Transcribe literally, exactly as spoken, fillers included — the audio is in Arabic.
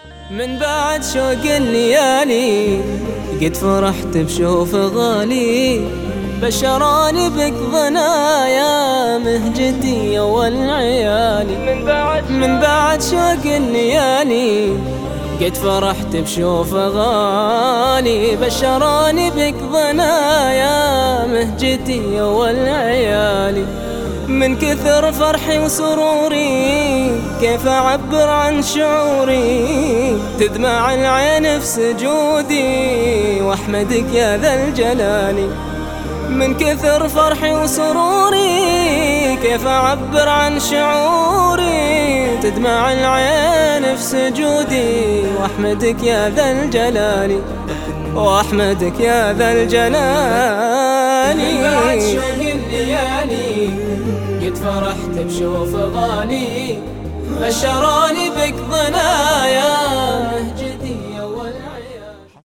من بعد شوق الليالي قد فرحت بشوف غالي، بشراني بك ضنايا مهجتي والعيالي. من بعد من بعد شوق الليالي قد فرحت بشوف غالي، بشراني بك ضنايا مهجتي والعيالي. من كثر فرحي وسروري كيف أعبر عن شعوري، تدمع العين في سجودي واحمدك يا ذا الجلال. من كثر فرحي وسروري كيف أعبر عن شعوري، تدمع العين في سجودي واحمدك يا ذا الجلال، واحمدك يا ذا الجلال. من بعد شوق الليالي قد فرحت بشوف غالي، بشراني بك ضنايا مهجتي والعيال.